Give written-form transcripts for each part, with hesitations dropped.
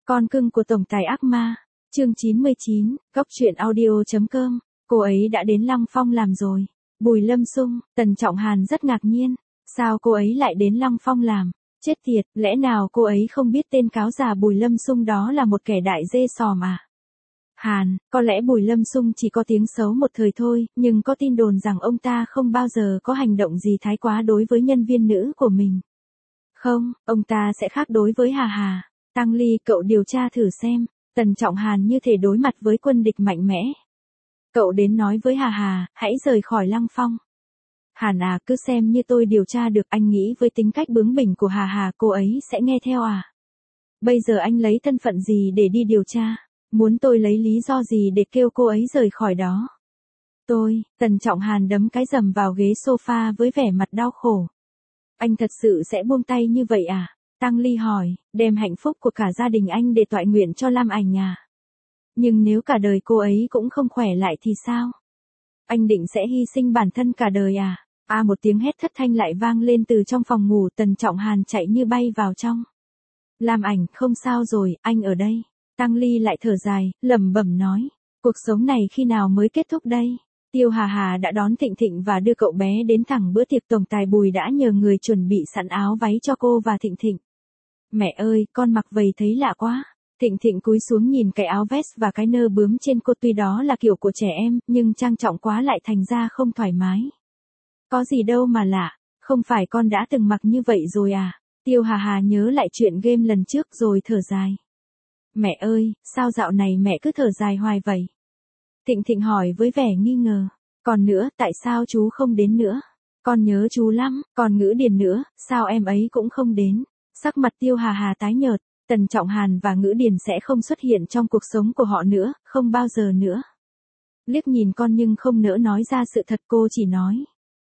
Con cưng của tổng tài ác ma, chương 99, Góc truyện audio.com, cô ấy đã đến Lăng Phong làm rồi. Bùi Lâm Sung, Tần Trọng Hàn rất ngạc nhiên, sao cô ấy lại đến Lăng Phong làm? Chết tiệt, lẽ nào cô ấy không biết tên cáo già Bùi Lâm Sung đó là một kẻ đại dê sòm à? Hàn, có lẽ Bùi Lâm Sung chỉ có tiếng xấu một thời thôi, nhưng có tin đồn rằng ông ta không bao giờ có hành động gì thái quá đối với nhân viên nữ của mình. Không, ông ta sẽ khác đối với Hà Hà. Tăng Ly, cậu điều tra thử xem. Tần Trọng Hàn như thể đối mặt với quân địch mạnh mẽ. Cậu đến nói với Hà Hà, hãy rời khỏi Lăng Phong. Hàn à, cứ xem như tôi điều tra được, anh nghĩ với tính cách bướng bỉnh của Hà Hà cô ấy sẽ nghe theo à? Bây giờ anh lấy thân phận gì để đi điều tra? Muốn tôi lấy lý do gì để kêu cô ấy rời khỏi đó? Tần Trọng Hàn đấm cái rầm vào ghế sofa với vẻ mặt đau khổ. Anh thật sự sẽ buông tay như vậy à? Tăng Ly hỏi, đem hạnh phúc của cả gia đình anh để toại nguyện cho Lam Ảnh à? Nhưng nếu cả đời cô ấy cũng không khỏe lại thì sao? Anh định sẽ hy sinh bản thân cả đời à? Một tiếng hét thất thanh lại vang lên từ trong phòng ngủ. Tần Trọng Hàn chạy như bay vào trong. Lam Ảnh, không sao rồi, anh ở đây. Tăng Ly lại thở dài, lẩm bẩm nói, cuộc sống này khi nào mới kết thúc đây? Tiêu Hà Hà đã đón Thịnh Thịnh và đưa cậu bé đến thẳng bữa tiệc. Tổng tài Bùi đã nhờ người chuẩn bị sẵn áo váy cho cô và Thịnh Thịnh. Mẹ ơi, con mặc vầy thấy lạ quá. Thịnh Thịnh cúi xuống nhìn cái áo vest và cái nơ bướm trên cô, tuy đó là kiểu của trẻ em, nhưng trang trọng quá lại thành ra không thoải mái. Có gì đâu mà lạ, không phải con đã từng mặc như vậy rồi à? Tiêu Hà Hà nhớ lại chuyện game lần trước rồi thở dài. Mẹ ơi, sao dạo này mẹ cứ thở dài hoài vậy? Thịnh Thịnh hỏi với vẻ nghi ngờ. Còn nữa, tại sao chú không đến nữa? Con nhớ chú lắm, còn Ngữ Điền nữa, sao em ấy cũng không đến? Sắc mặt Tiêu Hà Hà tái nhợt, Tần Trọng Hàn và Ngữ Điền sẽ không xuất hiện trong cuộc sống của họ nữa, không bao giờ nữa. Liếc nhìn con nhưng không nỡ nói ra sự thật, cô chỉ nói.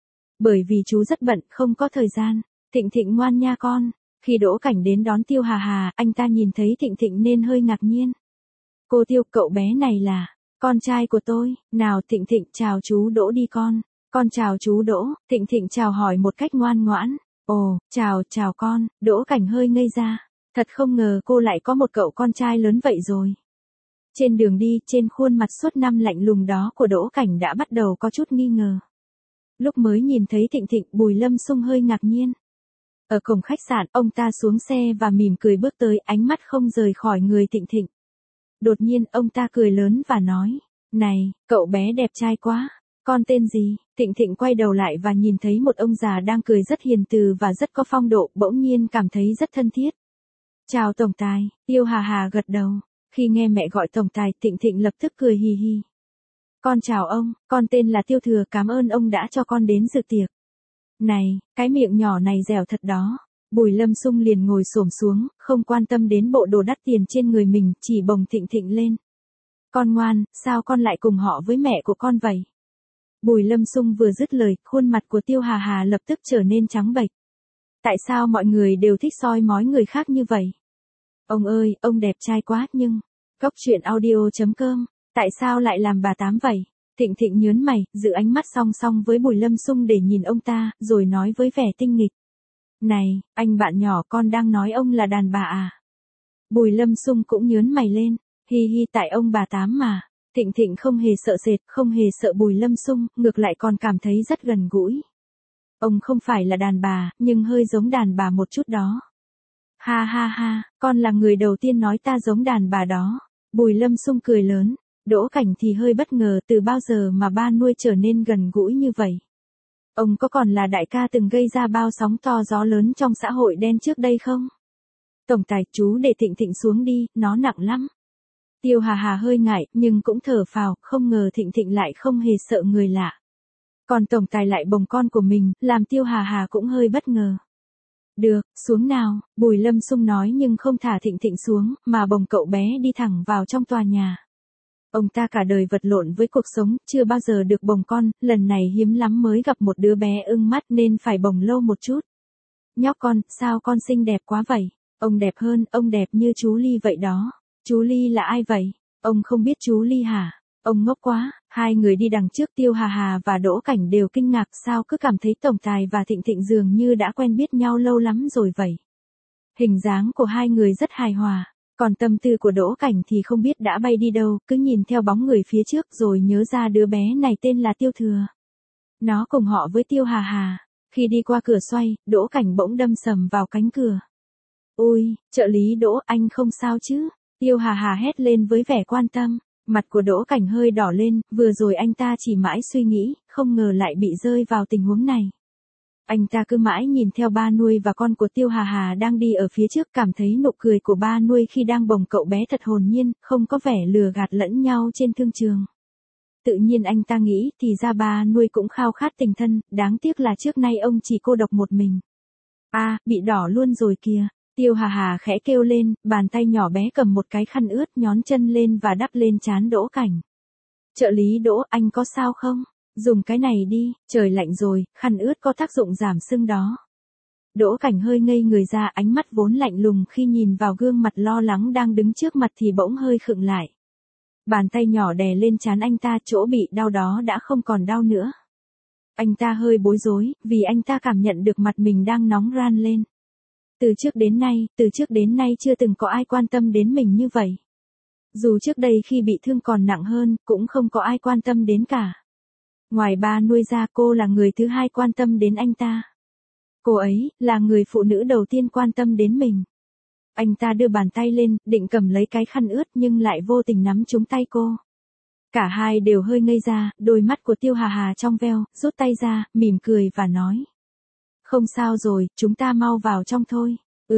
Bởi vì chú rất bận, không có thời gian. Thịnh Thịnh ngoan nha con. Khi Đỗ Cảnh đến đón Tiêu Hà Hà, anh ta nhìn thấy Thịnh Thịnh nên hơi ngạc nhiên. Cô Tiêu, cậu bé này là con trai của tôi. Nào Thịnh Thịnh, chào chú Đỗ đi con. Con chào chú Đỗ. Thịnh Thịnh chào hỏi một cách ngoan ngoãn. Ồ, chào con. Đỗ Cảnh hơi ngây ra. Thật không ngờ cô lại có một cậu con trai lớn vậy rồi. Trên đường đi, trên khuôn mặt suốt năm lạnh lùng đó của Đỗ Cảnh đã bắt đầu có chút nghi ngờ. Lúc mới nhìn thấy Thịnh Thịnh, Bùi Lâm Sung hơi ngạc nhiên. Ở cổng khách sạn, ông ta xuống xe và mỉm cười bước tới, ánh mắt không rời khỏi người Thịnh Thịnh. Đột nhiên, ông ta cười lớn và nói, này, cậu bé đẹp trai quá, con tên gì? Thịnh Thịnh quay đầu lại và nhìn thấy một ông già đang cười rất hiền từ và rất có phong độ, bỗng nhiên cảm thấy rất thân thiết. Chào tổng tài. Tiêu Hà Hà gật đầu. Khi nghe mẹ gọi tổng tài, Thịnh Thịnh lập tức cười hì hì. Con chào ông, con tên là Tiêu Thừa, cảm ơn ông đã cho con đến dự tiệc. Này, cái miệng nhỏ này dẻo thật đó. Bùi Lâm Sung liền ngồi xổm xuống, không quan tâm đến bộ đồ đắt tiền trên người mình, chỉ bồng Thịnh Thịnh lên. Con ngoan, sao con lại cùng họ với mẹ của con vậy? Bùi Lâm Sung vừa dứt lời, khuôn mặt của Tiêu Hà Hà lập tức trở nên trắng bệch. Tại sao mọi người đều thích soi mói người khác như vậy? Ông ơi, ông đẹp trai quá, nhưng... Góc truyện audio.com, tại sao lại làm bà tám vậy? Thịnh Thịnh nhớn mày, giữ ánh mắt song song với Bùi Lâm Sung để nhìn ông ta, rồi nói với vẻ tinh nghịch. Này, anh bạn nhỏ, con đang nói ông là đàn bà à? Bùi Lâm Sung cũng nhớn mày lên, hi hi, tại ông bà tám mà. Thịnh Thịnh không hề sợ sệt, không hề sợ Bùi Lâm Sung, ngược lại còn cảm thấy rất gần gũi. Ông không phải là đàn bà, nhưng hơi giống đàn bà một chút đó. Ha ha ha, con là người đầu tiên nói ta giống đàn bà đó. Bùi Lâm Sung cười lớn. Đỗ Cảnh thì hơi bất ngờ, từ bao giờ mà ba nuôi trở nên gần gũi như vậy. Ông có còn là đại ca từng gây ra bao sóng to gió lớn trong xã hội đen trước đây không? Tổng tài, chú để Thịnh Thịnh xuống đi, nó nặng lắm. Tiêu Hà Hà hơi ngại, nhưng cũng thở phào, không ngờ Thịnh Thịnh lại không hề sợ người lạ. Còn tổng tài lại bồng con của mình, làm Tiêu Hà Hà cũng hơi bất ngờ. Được, xuống nào, Bùi Lâm Sung nói nhưng không thả Thịnh Thịnh xuống, mà bồng cậu bé đi thẳng vào trong tòa nhà. Ông ta cả đời vật lộn với cuộc sống, chưa bao giờ được bồng con, lần này hiếm lắm mới gặp một đứa bé ưng mắt nên phải bồng lâu một chút. Nhóc con, sao con xinh đẹp quá vậy? Ông đẹp hơn, ông đẹp như chú Ly vậy đó. Chú Ly là ai vậy? Ông không biết chú Ly hả? Ông ngốc quá. Hai người đi đằng trước, Tiêu Hà Hà và Đỗ Cảnh đều kinh ngạc, sao cứ cảm thấy tổng tài và Thịnh Thịnh dường như đã quen biết nhau lâu lắm rồi vậy. Hình dáng của hai người rất hài hòa. Còn tâm tư của Đỗ Cảnh thì không biết đã bay đi đâu, cứ nhìn theo bóng người phía trước rồi nhớ ra đứa bé này tên là Tiêu Thừa. Nó cùng họ với Tiêu Hà Hà. Khi đi qua cửa xoay, Đỗ Cảnh bỗng đâm sầm vào cánh cửa. Ôi, trợ lý Đỗ, anh không sao chứ? Tiêu Hà Hà hét lên với vẻ quan tâm. Mặt của Đỗ Cảnh hơi đỏ lên, vừa rồi anh ta chỉ mãi suy nghĩ, không ngờ lại bị rơi vào tình huống này. Anh ta cứ mãi nhìn theo ba nuôi và con của Tiêu Hà Hà đang đi ở phía trước, cảm thấy nụ cười của ba nuôi khi đang bồng cậu bé thật hồn nhiên, không có vẻ lừa gạt lẫn nhau trên thương trường. Tự nhiên anh ta nghĩ thì ra ba nuôi cũng khao khát tình thân, đáng tiếc là trước nay ông chỉ cô độc một mình. Bị đỏ luôn rồi kìa. Tiêu Hà Hà khẽ kêu lên, bàn tay nhỏ bé cầm một cái khăn ướt nhón chân lên và đắp lên trán Đỗ Cảnh. Trợ lý Đỗ, anh có sao không? Dùng cái này đi, trời lạnh rồi, khăn ướt có tác dụng giảm sưng đó. Đỗ Cảnh hơi ngây người ra, ánh mắt vốn lạnh lùng khi nhìn vào gương mặt lo lắng đang đứng trước mặt thì bỗng hơi khựng lại. Bàn tay nhỏ đè lên trán anh ta, chỗ bị đau đó đã không còn đau nữa. Anh ta hơi bối rối, vì anh ta cảm nhận được mặt mình đang nóng ran lên. Từ trước đến nay chưa từng có ai quan tâm đến mình như vậy. Dù trước đây khi bị thương còn nặng hơn, cũng không có ai quan tâm đến cả. Ngoài ba nuôi ra, cô là người thứ hai quan tâm đến anh ta. Cô ấy, là người phụ nữ đầu tiên quan tâm đến mình. Anh ta đưa bàn tay lên, định cầm lấy cái khăn ướt nhưng lại vô tình nắm trúng tay cô. Cả hai đều hơi ngây ra, đôi mắt của Tiêu Hà Hà trong veo, rút tay ra, mỉm cười và nói. Không sao rồi, chúng ta mau vào trong thôi.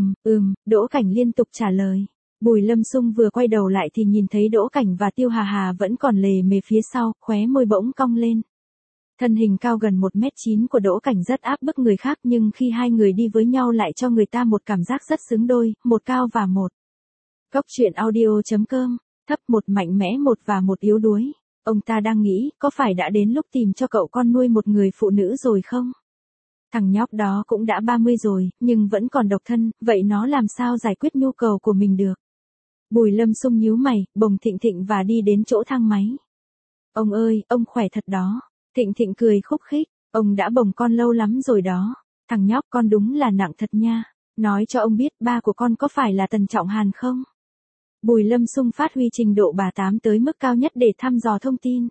Đỗ Cảnh liên tục trả lời. Bùi Lâm Sung vừa quay đầu lại thì nhìn thấy Đỗ Cảnh và Tiêu Hà Hà vẫn còn lề mề phía sau, khóe môi bỗng cong lên. Thân hình cao gần 1m9 của Đỗ Cảnh rất áp bức người khác, nhưng khi hai người đi với nhau lại cho người ta một cảm giác rất xứng đôi, một cao và một. Góc truyện audio.com, thấp một mạnh mẽ, một và một yếu đuối. Ông ta đang nghĩ, có phải đã đến lúc tìm cho cậu con nuôi một người phụ nữ rồi không? Thằng nhóc đó cũng đã 30 rồi, nhưng vẫn còn độc thân, vậy nó làm sao giải quyết nhu cầu của mình được? Bùi Lâm Sung nhíu mày, bồng Thịnh Thịnh và đi đến chỗ thang máy. Ông ơi, ông khỏe thật đó. Thịnh Thịnh cười khúc khích, ông đã bồng con lâu lắm rồi đó. Thằng nhóc con đúng là nặng thật nha. Nói cho ông biết ba của con có phải là Tần Trọng Hàn không? Bùi Lâm Sung phát huy trình độ bà tám tới mức cao nhất để thăm dò thông tin.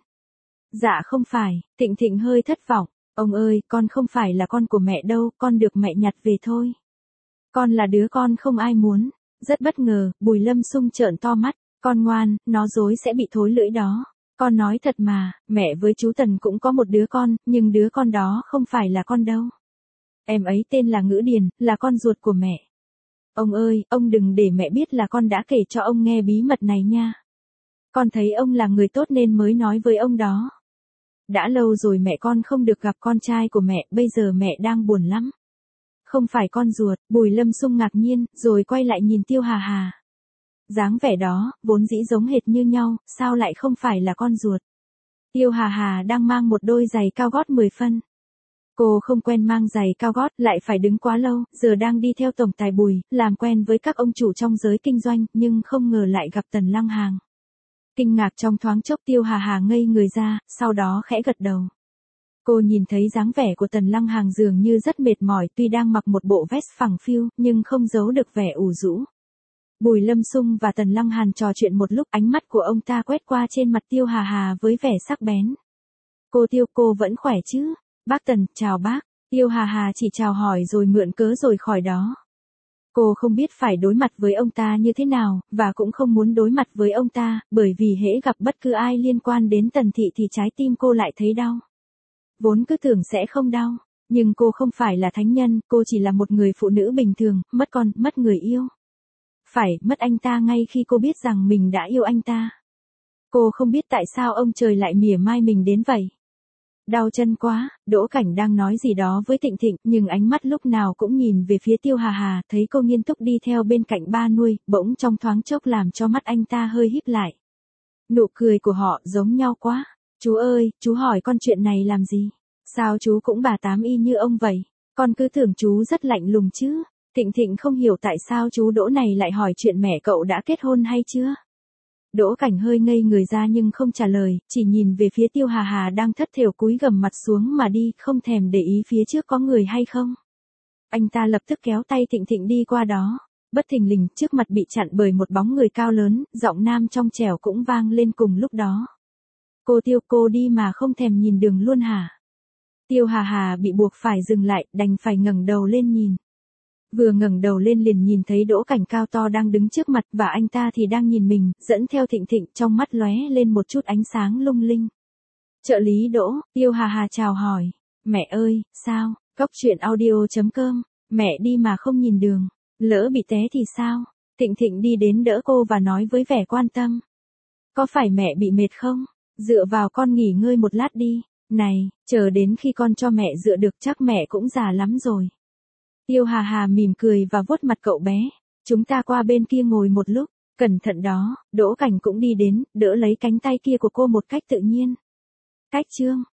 Dạ không phải, Thịnh Thịnh hơi thất vọng. Ông ơi, con không phải là con của mẹ đâu, con được mẹ nhặt về thôi. Con là đứa con không ai muốn. Rất bất ngờ, Bùi Lâm Sung trợn to mắt. Con ngoan, nó dối sẽ bị thối lưỡi đó. Con nói thật mà, mẹ với chú Tần cũng có một đứa con, nhưng đứa con đó không phải là con đâu. Em ấy tên là Ngữ Điền, là con ruột của mẹ. Ông ơi, ông đừng để mẹ biết là con đã kể cho ông nghe bí mật này nha. Con thấy ông là người tốt nên mới nói với ông đó. Đã lâu rồi mẹ con không được gặp con trai của mẹ, bây giờ mẹ đang buồn lắm. Không phải con ruột, Bùi Lâm Sung ngạc nhiên, rồi quay lại nhìn Tiêu Hà Hà. Dáng vẻ đó, vốn dĩ giống hệt như nhau, sao lại không phải là con ruột? Tiêu Hà Hà đang mang một đôi giày cao gót 10 phân. Cô không quen mang giày cao gót, lại phải đứng quá lâu, giờ đang đi theo tổng tài Bùi, làm quen với các ông chủ trong giới kinh doanh, nhưng không ngờ lại gặp Tần Lăng Hàng. Kinh ngạc trong thoáng chốc, Tiêu Hà Hà ngây người ra, sau đó khẽ gật đầu. Cô nhìn thấy dáng vẻ của Tần Lăng Hàng dường như rất mệt mỏi, tuy đang mặc một bộ vest phẳng phiu, nhưng không giấu được vẻ ủ rũ. Bùi Lâm Sung và Tần Lăng Hàn trò chuyện một lúc, ánh mắt của ông ta quét qua trên mặt Tiêu Hà Hà với vẻ sắc bén. Cô Tiêu, cô vẫn khỏe chứ? Bác Tần, chào bác. Tiêu Hà Hà chỉ chào hỏi rồi mượn cớ rồi khỏi đó. Cô không biết phải đối mặt với ông ta như thế nào, và cũng không muốn đối mặt với ông ta, bởi vì hễ gặp bất cứ ai liên quan đến Tần Thị thì trái tim cô lại thấy đau. Vốn cứ tưởng sẽ không đau, nhưng cô không phải là thánh nhân, cô chỉ là một người phụ nữ bình thường, mất con, mất người yêu. Phải, mất anh ta ngay khi cô biết rằng mình đã yêu anh ta. Cô không biết tại sao ông trời lại mỉa mai mình đến vậy. Đau chân quá, Đỗ Cảnh đang nói gì đó với Thịnh Thịnh, nhưng ánh mắt lúc nào cũng nhìn về phía Tiêu Hà Hà, thấy cô nghiêm túc đi theo bên cạnh ba nuôi, bỗng trong thoáng chốc làm cho mắt anh ta hơi híp lại. Nụ cười của họ giống nhau quá. Chú ơi, chú hỏi con chuyện này làm gì? Sao chú cũng bà tám y như ông vậy? Con cứ tưởng chú rất lạnh lùng chứ. Thịnh Thịnh không hiểu tại sao chú Đỗ này lại hỏi chuyện mẹ cậu đã kết hôn hay chưa. Đỗ Cảnh hơi ngây người ra nhưng không trả lời, chỉ nhìn về phía Tiêu Hà Hà đang thất thểu cúi gằm mặt xuống mà đi, không thèm để ý phía trước có người hay không. Anh ta lập tức kéo tay Thịnh Thịnh đi qua đó. Bất thình lình, trước mặt bị chặn bởi một bóng người cao lớn, giọng nam trong trẻo cũng vang lên cùng lúc đó. Cô Tiêu, cô đi mà không thèm nhìn đường luôn hả? Tiêu Hà Hà bị buộc phải dừng lại, đành phải ngẩng đầu lên nhìn. Vừa ngẩng đầu lên liền nhìn thấy Đỗ Cảnh cao to đang đứng trước mặt và anh ta thì đang nhìn mình, dẫn theo Thịnh Thịnh, trong mắt lóe lên một chút ánh sáng lung linh. Trợ lý Đỗ, Tiêu Hà Hà chào hỏi. Mẹ ơi, sao? Cóc truyện audio.com, mẹ đi mà không nhìn đường, lỡ bị té thì sao? Thịnh Thịnh đi đến đỡ cô và nói với vẻ quan tâm. Có phải mẹ bị mệt không? Dựa vào con nghỉ ngơi một lát đi. Này, chờ đến khi con cho mẹ dựa được chắc mẹ cũng già lắm rồi. Tiêu Hà Hà mỉm cười và vuốt mặt cậu bé. Chúng ta qua bên kia ngồi một lúc, cẩn thận đó. Đỗ Cảnh cũng đi đến, đỡ lấy cánh tay kia của cô một cách tự nhiên. Cách chương